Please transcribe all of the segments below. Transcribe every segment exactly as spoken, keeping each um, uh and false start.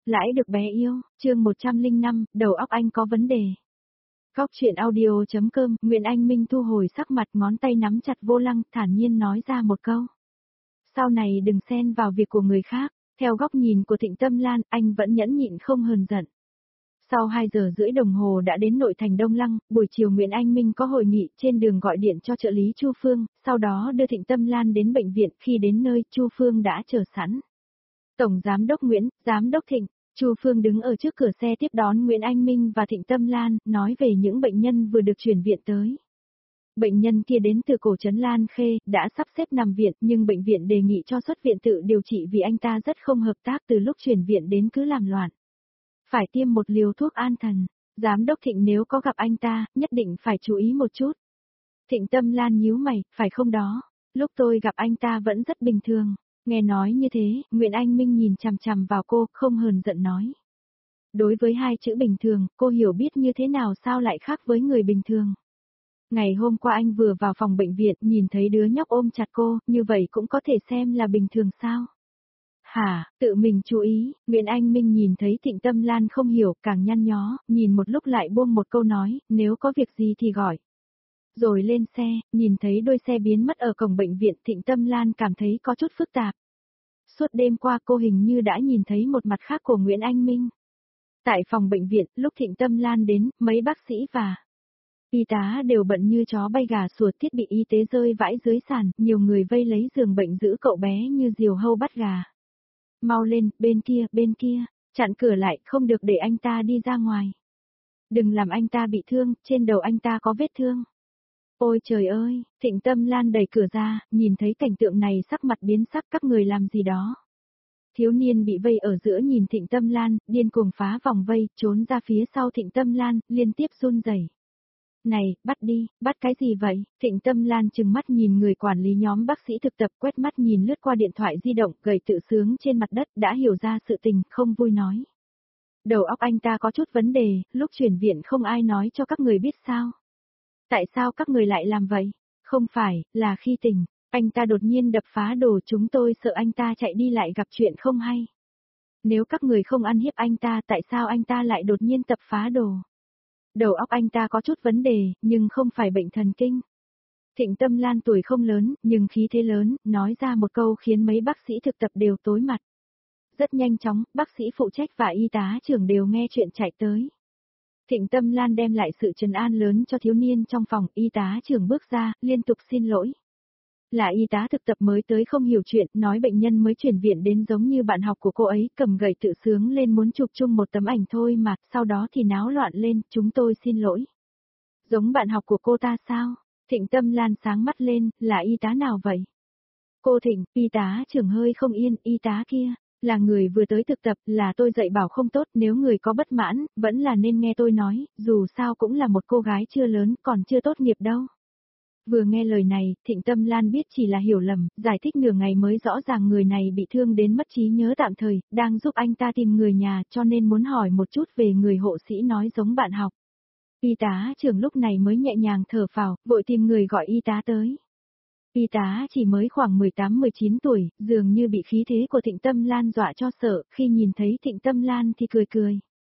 Lãi được bé yêu, chương một trăm lẻ năm, đầu óc anh có vấn đề. Góc truyện audio.com, Nguyễn Anh Minh thu hồi sắc mặt, ngón tay nắm chặt vô lăng, thản nhiên nói ra một câu. Sau này đừng xen vào việc của người khác, theo góc nhìn của Thịnh Tâm Lan, anh vẫn nhẫn nhịn không hờn giận. Sau hai giờ rưỡi đồng hồ đã đến nội thành Đông Lăng, buổi chiều Nguyễn Anh Minh có hội nghị, trên đường gọi điện cho trợ lý Chu Phương, sau đó đưa Thịnh Tâm Lan đến bệnh viện, khi đến nơi, Chu Phương đã chờ sẵn. Tổng Giám đốc Nguyễn, Giám đốc Thịnh, Chu Phương đứng ở trước cửa xe tiếp đón Nguyễn Anh Minh và Thịnh Tâm Lan, nói về những bệnh nhân vừa được chuyển viện tới. Bệnh nhân kia đến từ cổ trấn Lan Khê, đã sắp xếp nằm viện, nhưng bệnh viện đề nghị cho xuất viện tự điều trị vì anh ta rất không hợp tác, từ lúc chuyển viện đến cứ làm loạn. Phải tiêm một liều thuốc an thần, Giám đốc Thịnh nếu có gặp anh ta, nhất định phải chú ý một chút. Thịnh Tâm Lan nhíu mày, phải không đó, lúc tôi gặp anh ta vẫn rất bình thường. Nghe nói như thế, Nguyễn Anh Minh nhìn chằm chằm vào cô, không hờn giận nói. Đối với hai chữ bình thường, cô hiểu biết như thế nào sao lại khác với người bình thường. Ngày hôm qua anh vừa vào phòng bệnh viện, nhìn thấy đứa nhóc ôm chặt cô, như vậy cũng có thể xem là bình thường sao? Hả, tự mình chú ý, Nguyễn Anh Minh nhìn thấy Thịnh Tâm Lan không hiểu, càng nhăn nhó, nhìn một lúc lại buông một câu nói, nếu có việc gì thì gọi. Rồi lên xe, nhìn thấy đôi xe biến mất ở cổng bệnh viện, Thịnh Tâm Lan cảm thấy có chút phức tạp. Suốt đêm qua cô hình như đã nhìn thấy một mặt khác của Nguyễn Anh Minh. Tại phòng bệnh viện, lúc Thịnh Tâm Lan đến, mấy bác sĩ và y tá đều bận như chó bay gà sủa, thiết bị y tế rơi vãi dưới sàn, nhiều người vây lấy giường bệnh giữ cậu bé như diều hâu bắt gà. Mau lên, bên kia, bên kia, chặn cửa lại, không được để anh ta đi ra ngoài. Đừng làm anh ta bị thương, trên đầu anh ta có vết thương. Ôi trời ơi, Thịnh Tâm Lan đẩy cửa ra, nhìn thấy cảnh tượng này sắc mặt biến sắc, các người làm gì đó. Thiếu niên bị vây ở giữa nhìn Thịnh Tâm Lan, điên cuồng phá vòng vây, trốn ra phía sau Thịnh Tâm Lan, liên tiếp run rẩy. Này, bắt đi, bắt cái gì vậy? Thịnh Tâm Lan trừng mắt nhìn người quản lý nhóm bác sĩ thực tập, quét mắt nhìn lướt qua điện thoại di động, gầy tự sướng trên mặt đất, đã hiểu ra sự tình, không vui nói. Đầu óc anh ta có chút vấn đề, lúc chuyển viện không ai nói cho các người biết sao? Tại sao các người lại làm vậy? Không phải, là khi tỉnh, anh ta đột nhiên đập phá đồ, chúng tôi sợ anh ta chạy đi lại gặp chuyện không hay. Nếu các người không ăn hiếp anh ta, tại sao anh ta lại đột nhiên tập phá đồ? Đầu óc anh ta có chút vấn đề, nhưng không phải bệnh thần kinh. Thịnh Tâm Lan tuổi không lớn, nhưng khí thế lớn, nói ra một câu khiến mấy bác sĩ thực tập đều tối mặt. Rất nhanh chóng, bác sĩ phụ trách và y tá trưởng đều nghe chuyện chạy tới. Thịnh Tâm Lan đem lại sự trấn an lớn cho thiếu niên trong phòng, y tá trưởng bước ra, liên tục xin lỗi. Là y tá thực tập mới tới không hiểu chuyện, nói bệnh nhân mới chuyển viện đến giống như bạn học của cô ấy, cầm gậy tự sướng lên muốn chụp chung một tấm ảnh thôi mà, sau đó thì náo loạn lên, chúng tôi xin lỗi. Giống bạn học của cô ta sao? Thịnh Tâm Lan sáng mắt lên, là y tá nào vậy? Cô Thịnh, y tá trưởng hơi không yên, y tá kia. Là người vừa tới thực tập, là tôi dạy bảo không tốt, nếu người có bất mãn, vẫn là nên nghe tôi nói, dù sao cũng là một cô gái chưa lớn, còn chưa tốt nghiệp đâu. Vừa nghe lời này, Thịnh Tâm Lan biết chỉ là hiểu lầm, giải thích nửa ngày mới rõ ràng người này bị thương đến mất trí nhớ tạm thời, đang giúp anh ta tìm người nhà, cho nên muốn hỏi một chút về người hộ sĩ nói giống bạn học. Y tá trưởng lúc này mới nhẹ nhàng thở phào, vội tìm người gọi y tá tới. Y tá chỉ mới khoảng mười tám mười chín tuổi, dường như bị khí thế của Thịnh Tâm Lan dọa cho sợ, khi nhìn thấy Thịnh Tâm Lan thì cười cười.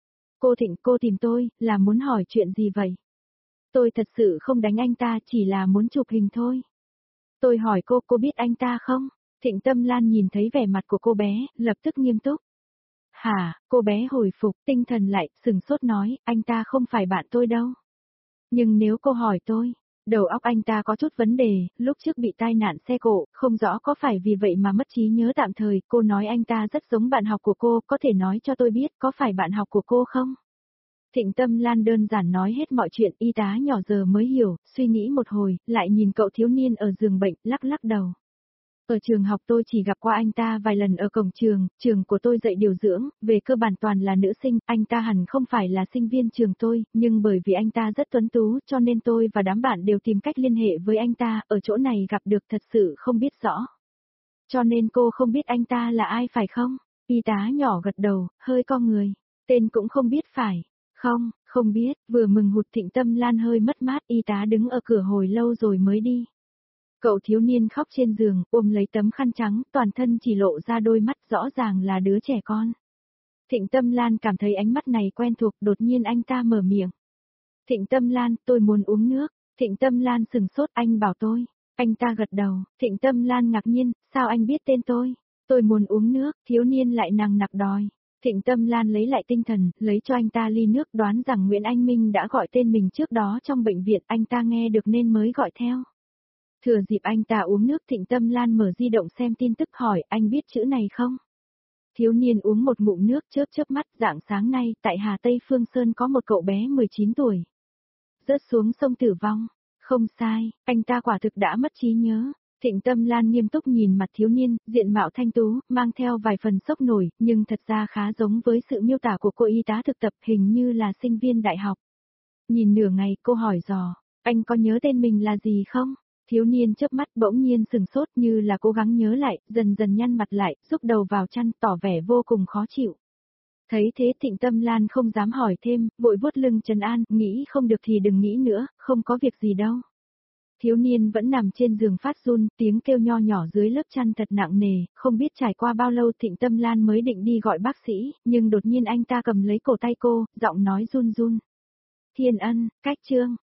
Cô Thịnh, cô tìm tôi, là muốn hỏi chuyện gì vậy? Tôi thật sự không đánh anh ta, chỉ là muốn chụp hình thôi. Tôi hỏi cô, cô biết anh ta không? Thịnh Tâm Lan nhìn thấy vẻ mặt của cô bé, lập tức nghiêm túc. Hả, cô bé hồi phục, tinh thần lại, sừng sốt nói, anh ta không phải bạn tôi đâu. Nhưng nếu cô hỏi tôi, đầu óc anh ta có chút vấn đề, lúc trước bị tai nạn xe cộ, không rõ có phải vì vậy mà mất trí nhớ tạm thời, cô nói anh ta rất giống bạn học của cô, có thể nói cho tôi biết có phải bạn học của cô không? Thịnh Tâm Lan đơn giản nói hết mọi chuyện, y tá nhỏ giờ mới hiểu, suy nghĩ một hồi, lại nhìn cậu thiếu niên ở giường bệnh, lắc lắc đầu. Ở trường học tôi chỉ gặp qua anh ta vài lần ở cổng trường, trường của tôi dạy điều dưỡng, về cơ bản toàn là nữ sinh, anh ta hẳn không phải là sinh viên trường tôi, nhưng bởi vì anh ta rất tuấn tú cho nên tôi và đám bạn đều tìm cách liên hệ với anh ta, ở chỗ này gặp được thật sự không biết rõ. Cho nên cô không biết anh ta là ai phải không? Y tá nhỏ gật đầu, hơi co người, tên cũng không biết phải. Không, không biết, vừa mừng hụt Thịnh Tâm Lan hơi mất mát, y tá đứng ở cửa hồi lâu rồi mới đi. Cậu thiếu niên khóc trên giường, ôm lấy tấm khăn trắng, toàn thân chỉ lộ ra đôi mắt, rõ ràng là đứa trẻ con. Thịnh Tâm Lan cảm thấy ánh mắt này quen thuộc, đột nhiên anh ta mở miệng. Thịnh Tâm Lan, tôi muốn uống nước. Thịnh Tâm Lan sừng sốt, anh bảo tôi. Anh ta gật đầu, Thịnh Tâm Lan ngạc nhiên, sao anh biết tên tôi? Tôi muốn uống nước, thiếu niên lại nằng nặc đòi. Thịnh Tâm Lan lấy lại tinh thần, lấy cho anh ta ly nước, đoán rằng Nguyễn Anh Minh đã gọi tên mình trước đó trong bệnh viện, anh ta nghe được nên mới gọi theo. Thừa dịp anh ta uống nước, Thịnh Tâm Lan mở di động xem tin tức hỏi, anh biết chữ này không? Thiếu niên uống một ngụm nước chớp chớp mắt, rạng sáng nay, tại Hà Tây Phương Sơn có một cậu bé mười chín tuổi. Rớt xuống sông tử vong. Không sai, anh ta quả thực đã mất trí nhớ. Thịnh Tâm Lan nghiêm túc nhìn mặt thiếu niên, diện mạo thanh tú, mang theo vài phần sốc nổi, nhưng thật ra khá giống với sự miêu tả của cô y tá thực tập, hình như là sinh viên đại học. Nhìn nửa ngày, cô hỏi dò, anh có nhớ tên mình là gì không? Thiếu niên chớp mắt bỗng nhiên sừng sốt như là cố gắng nhớ lại, dần dần nhăn mặt lại, rúc đầu vào chăn, tỏ vẻ vô cùng khó chịu. Thấy thế Thịnh Tâm Lan không dám hỏi thêm, vội vuốt lưng trấn an, nghĩ không được thì đừng nghĩ nữa, không có việc gì đâu. Thiếu niên vẫn nằm trên giường phát run, tiếng kêu nho nhỏ dưới lớp chăn thật nặng nề, không biết trải qua bao lâu Thịnh Tâm Lan mới định đi gọi bác sĩ, nhưng đột nhiên anh ta cầm lấy cổ tay cô, giọng nói run run. Thiên Ân, cách Trương,